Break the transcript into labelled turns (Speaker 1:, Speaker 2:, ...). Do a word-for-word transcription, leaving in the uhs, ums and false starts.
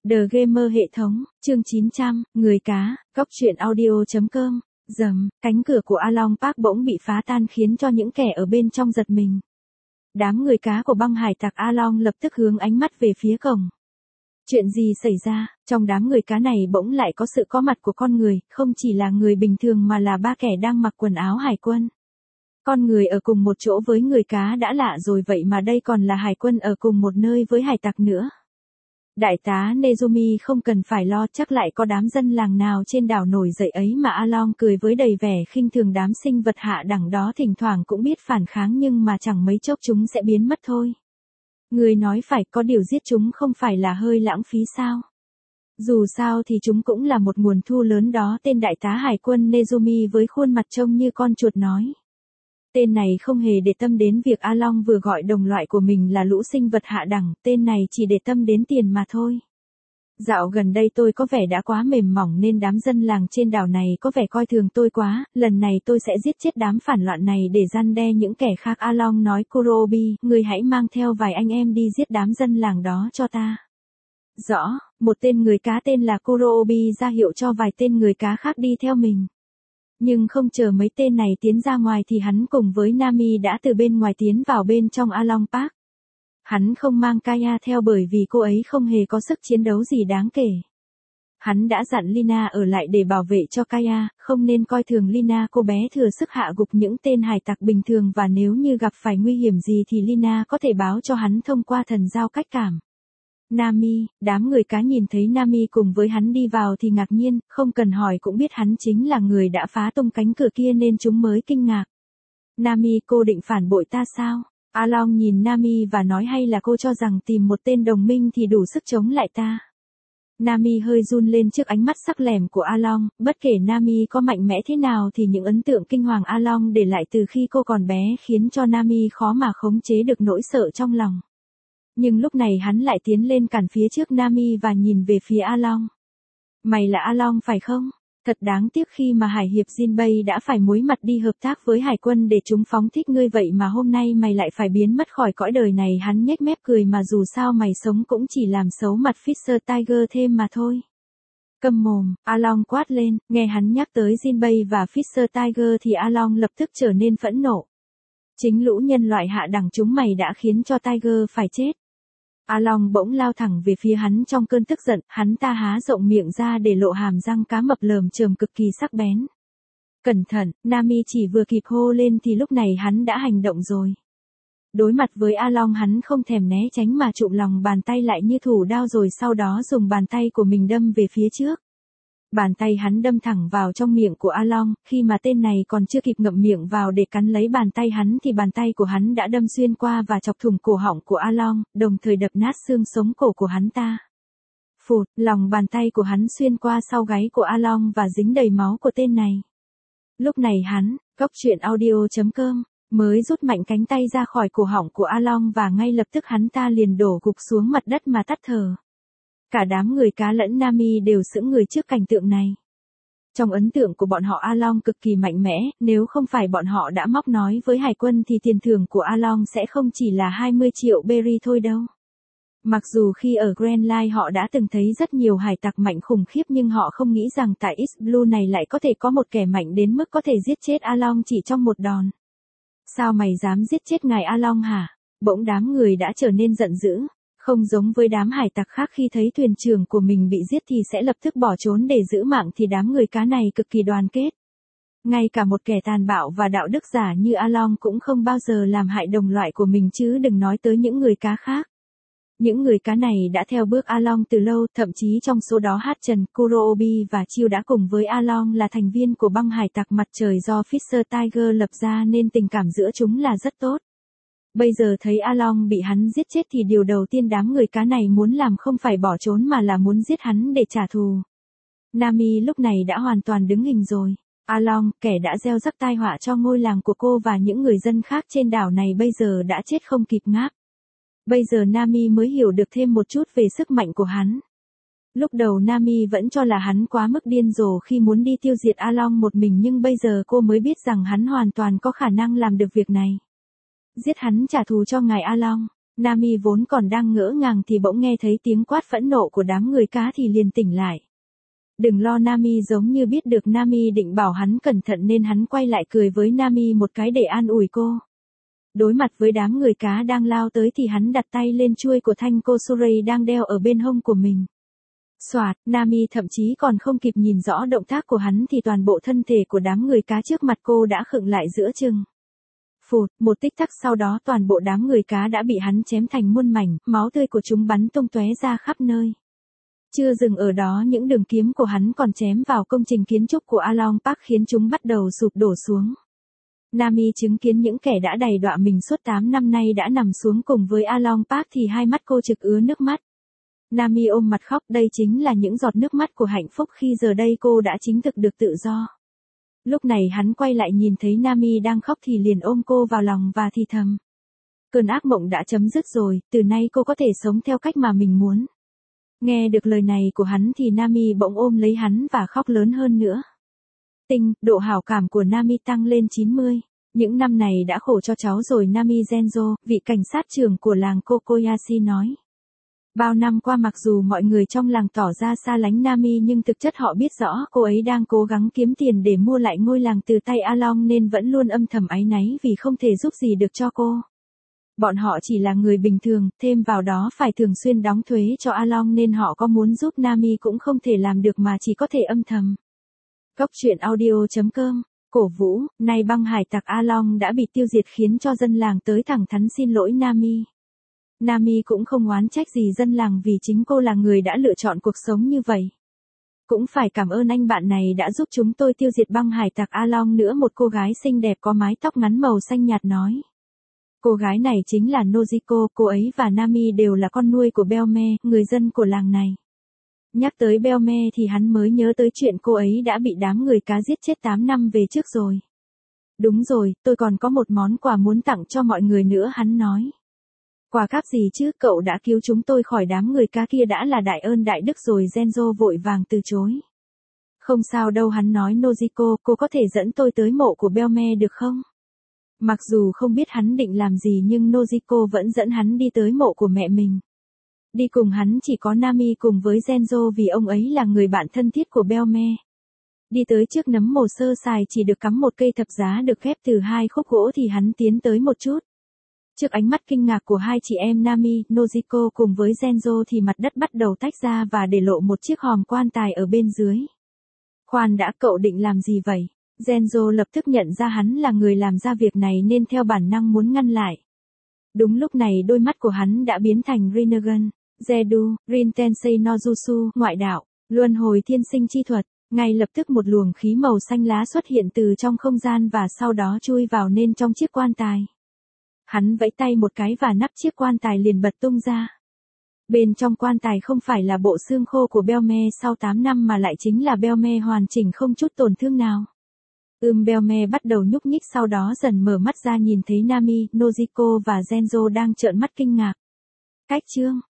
Speaker 1: The Gamer hệ thống, chương chín trăm, người cá, góc truyện audio.com, dầm, cánh cửa của Along Park bỗng bị phá tan khiến cho những kẻ ở bên trong giật mình. Đám người cá của băng hải tặc Along lập tức hướng ánh mắt về phía cổng. Chuyện gì xảy ra, trong đám người cá này bỗng lại có sự có mặt của con người, không chỉ là người bình thường mà là ba kẻ đang mặc quần áo hải quân. Con người ở cùng một chỗ với người cá đã lạ rồi, vậy mà đây còn là hải quân ở cùng một nơi với hải tặc nữa. Đại tá Nezumi không cần phải lo, chắc lại có đám dân làng nào trên đảo nổi dậy ấy mà. Along cười với đầy vẻ khinh thường. Đám sinh vật hạ đẳng đó thỉnh thoảng cũng biết phản kháng nhưng mà chẳng mấy chốc chúng sẽ biến mất thôi. Người nói phải, có điều giết chúng không phải là hơi lãng phí sao? Dù sao thì chúng cũng là một nguồn thu lớn đó. Tên đại tá hải quân Nezumi với khuôn mặt trông như con chuột nói. Tên này không hề để tâm đến việc Along vừa gọi đồng loại của mình là lũ sinh vật hạ đẳng, tên này chỉ để tâm đến tiền mà thôi. Dạo gần đây tôi có vẻ đã quá mềm mỏng nên đám dân làng trên đảo này có vẻ coi thường tôi quá, lần này tôi sẽ giết chết đám phản loạn này để răn đe những kẻ khác. Along nói. Kurobi, người hãy mang theo vài anh em đi giết đám dân làng đó cho ta. Rõ, một tên người cá tên là Kurobi ra hiệu cho vài tên người cá khác đi theo mình. Nhưng không chờ mấy tên này tiến ra ngoài thì hắn cùng với Nami đã từ bên ngoài tiến vào bên trong Along Park. Hắn không mang Kaya theo bởi vì cô ấy không hề có sức chiến đấu gì đáng kể. Hắn đã dặn Lina ở lại để bảo vệ cho Kaya, không nên coi thường Lina. Cô bé thừa sức hạ gục những tên hải tặc bình thường và nếu như gặp phải nguy hiểm gì thì Lina có thể báo cho hắn thông qua thần giao cách cảm. Nami, đám người cá nhìn thấy Nami cùng với hắn đi vào thì ngạc nhiên, không cần hỏi cũng biết hắn chính là người đã phá tung cánh cửa kia nên chúng mới kinh ngạc. Nami, cô định phản bội ta sao? Along nhìn Nami và nói, hay là cô cho rằng tìm một tên đồng minh thì đủ sức chống lại ta? Nami hơi run lên trước ánh mắt sắc lẻm của Along, bất kể Nami có mạnh mẽ thế nào thì những ấn tượng kinh hoàng Along để lại từ khi cô còn bé khiến cho Nami khó mà khống chế được nỗi sợ trong lòng. Nhưng lúc này hắn lại tiến lên cản phía trước Nami và nhìn về phía Along. Mày là Along phải không? Thật đáng tiếc khi mà Hải hiệp Jinbei đã phải muối mặt đi hợp tác với hải quân để chúng phóng thích ngươi, vậy mà hôm nay mày lại phải biến mất khỏi cõi đời này. Hắn nhếch mép cười, mà dù sao mày sống cũng chỉ làm xấu mặt Fisher Tiger thêm mà thôi. Câm mồm, Along quát lên, nghe hắn nhắc tới Jinbei và Fisher Tiger thì Along lập tức trở nên phẫn nộ. Chính lũ nhân loại hạ đẳng chúng mày đã khiến cho Tiger phải chết. Along bỗng lao thẳng về phía hắn trong cơn tức giận, hắn ta há rộng miệng ra để lộ hàm răng cá mập lởm chởm cực kỳ sắc bén. Cẩn thận, Nami chỉ vừa kịp hô lên thì lúc này hắn đã hành động rồi. Đối mặt với Along hắn không thèm né tránh mà chụm lòng bàn tay lại như thủ đao rồi sau đó dùng bàn tay của mình đâm về phía trước. Bàn tay hắn đâm thẳng vào trong miệng của Along, khi mà tên này còn chưa kịp ngậm miệng vào để cắn lấy bàn tay hắn thì bàn tay của hắn đã đâm xuyên qua và chọc thủng cổ họng của Along, đồng thời đập nát xương sống cổ của hắn ta. Phụt, lòng bàn tay của hắn xuyên qua sau gáy của Along và dính đầy máu của tên này. Lúc này hắn, góc truyện audio.com, mới rút mạnh cánh tay ra khỏi cổ họng của Along và ngay lập tức hắn ta liền đổ gục xuống mặt đất mà tắt thở. Cả đám người cá lẫn Nami đều sững người trước cảnh tượng này. Trong ấn tượng của bọn họ Along cực kỳ mạnh mẽ, nếu không phải bọn họ đã móc nói với hải quân thì tiền thưởng của Along sẽ không chỉ là hai mươi triệu berry thôi đâu. Mặc dù khi ở Grand Line họ đã từng thấy rất nhiều hải tặc mạnh khủng khiếp nhưng họ không nghĩ rằng tại East Blue này lại có thể có một kẻ mạnh đến mức có thể giết chết Along chỉ trong một đòn. Sao mày dám giết chết ngài Along hả? Bỗng đám người đã trở nên giận dữ. Không giống với đám hải tặc khác khi thấy thuyền trưởng của mình bị giết thì sẽ lập tức bỏ trốn để giữ mạng thì đám người cá này cực kỳ đoàn kết. Ngay cả một kẻ tàn bạo và đạo đức giả như Along cũng không bao giờ làm hại đồng loại của mình chứ đừng nói tới những người cá khác. Những người cá này đã theo bước Along từ lâu, thậm chí trong số đó Hachan, Kurobi và Chiêu đã cùng với Along là thành viên của băng hải tặc mặt trời do Fisher Tiger lập ra nên tình cảm giữa chúng là rất tốt. Bây giờ thấy Along bị hắn giết chết thì điều đầu tiên đám người cá này muốn làm không phải bỏ trốn mà là muốn giết hắn để trả thù. Nami lúc này đã hoàn toàn đứng hình rồi. Along, kẻ đã gieo rắc tai họa cho ngôi làng của cô và những người dân khác trên đảo này bây giờ đã chết không kịp ngáp. Bây giờ Nami mới hiểu được thêm một chút về sức mạnh của hắn. Lúc đầu Nami vẫn cho là hắn quá mức điên rồ khi muốn đi tiêu diệt Along một mình nhưng bây giờ cô mới biết rằng hắn hoàn toàn có khả năng làm được việc này. Giết hắn trả thù cho ngài Along. Nami vốn còn đang ngỡ ngàng thì bỗng nghe thấy tiếng quát phẫn nộ của đám người cá thì liền tỉnh lại. Đừng lo, Nami giống như biết được Nami định bảo hắn cẩn thận nên hắn quay lại cười với Nami một cái để an ủi cô. Đối mặt với đám người cá đang lao tới thì hắn đặt tay lên chuôi của thanh Kosurei đang đeo ở bên hông của mình. Soạt, Nami thậm chí còn không kịp nhìn rõ động tác của hắn thì toàn bộ thân thể của đám người cá trước mặt cô đã khựng lại giữa chừng. Phụt, một tích tắc sau đó toàn bộ đám người cá đã bị hắn chém thành muôn mảnh, máu tươi của chúng bắn tung tóe ra khắp nơi. Chưa dừng ở đó, những đường kiếm của hắn còn chém vào công trình kiến trúc của Along Park khiến chúng bắt đầu sụp đổ xuống. Nami chứng kiến những kẻ đã đầy đọa mình suốt tám năm nay đã nằm xuống cùng với Along Park thì hai mắt cô trực ứa nước mắt. Nami ôm mặt khóc, đây chính là những giọt nước mắt của hạnh phúc khi giờ đây cô đã chính thức được tự do. Lúc này hắn quay lại nhìn thấy Nami đang khóc thì liền ôm cô vào lòng và thì thầm. Cơn ác mộng đã chấm dứt rồi, từ nay cô có thể sống theo cách mà mình muốn. Nghe được lời này của hắn thì Nami bỗng ôm lấy hắn và khóc lớn hơn nữa. Tinh, độ hảo cảm của Nami tăng lên chín mươi. Những năm này đã khổ cho cháu rồi, Nami Genzo, vị cảnh sát trưởng của làng Kokoyashi nói. Bao năm qua mặc dù mọi người trong làng tỏ ra xa lánh Nami nhưng thực chất họ biết rõ cô ấy đang cố gắng kiếm tiền để mua lại ngôi làng từ tay Along nên vẫn luôn âm thầm áy náy vì không thể giúp gì được cho cô. Bọn họ chỉ là người bình thường, thêm vào đó phải thường xuyên đóng thuế cho Along nên họ có muốn giúp Nami cũng không thể làm được mà chỉ có thể âm thầm. Góc truyện audio chấm com, cổ vũ, nay băng hải tặc Along đã bị tiêu diệt khiến cho dân làng tới thẳng thắn xin lỗi Nami. Nami cũng không oán trách gì dân làng vì chính cô là người đã lựa chọn cuộc sống như vậy. Cũng phải cảm ơn anh bạn này đã giúp chúng tôi tiêu diệt băng hải tặc Along nữa, một cô gái xinh đẹp có mái tóc ngắn màu xanh nhạt nói. Cô gái này chính là Nojiko, cô ấy và Nami đều là con nuôi của Belme, người dân của làng này. Nhắc tới Belme thì hắn mới nhớ tới chuyện cô ấy đã bị đám người cá giết chết tám năm về trước rồi. Đúng rồi, tôi còn có một món quà muốn tặng cho mọi người nữa, hắn nói. Quà cáp gì chứ, cậu đã cứu chúng tôi khỏi đám người cá kia đã là đại ơn đại đức rồi, Genzo vội vàng từ chối. Không sao đâu, hắn nói, Nojiko, cô có thể dẫn tôi tới mộ của Belme được không? Mặc dù không biết hắn định làm gì nhưng Nojiko vẫn dẫn hắn đi tới mộ của mẹ mình. Đi cùng hắn chỉ có Nami cùng với Genzo vì ông ấy là người bạn thân thiết của Belme. Đi tới trước nấm mồ sơ sài chỉ được cắm một cây thập giá được ghép từ hai khúc gỗ thì hắn tiến tới một chút. Trước ánh mắt kinh ngạc của hai chị em Nami, Nojiko cùng với Genzo thì mặt đất bắt đầu tách ra và để lộ một chiếc hòm quan tài ở bên dưới. Khoan đã, cậu định làm gì vậy? Genzo lập tức nhận ra hắn là người làm ra việc này nên theo bản năng muốn ngăn lại. Đúng lúc này đôi mắt của hắn đã biến thành Rinnegan, Zedu, Rintensei no Jutsu, ngoại đạo, luân hồi thiên sinh chi thuật. Ngay lập tức một luồng khí màu xanh lá xuất hiện từ trong không gian và sau đó chui vào nên trong chiếc quan tài. Hắn vẫy tay một cái và nắp chiếc quan tài liền bật tung ra. Bên trong quan tài không phải là bộ xương khô của Belme sau tám năm mà lại chính là Belme hoàn chỉnh không chút tổn thương nào. Ưm Belme bắt đầu nhúc nhích sau đó dần mở mắt ra nhìn thấy Nami, Nojiko và Genzo đang trợn mắt kinh ngạc. Cách chương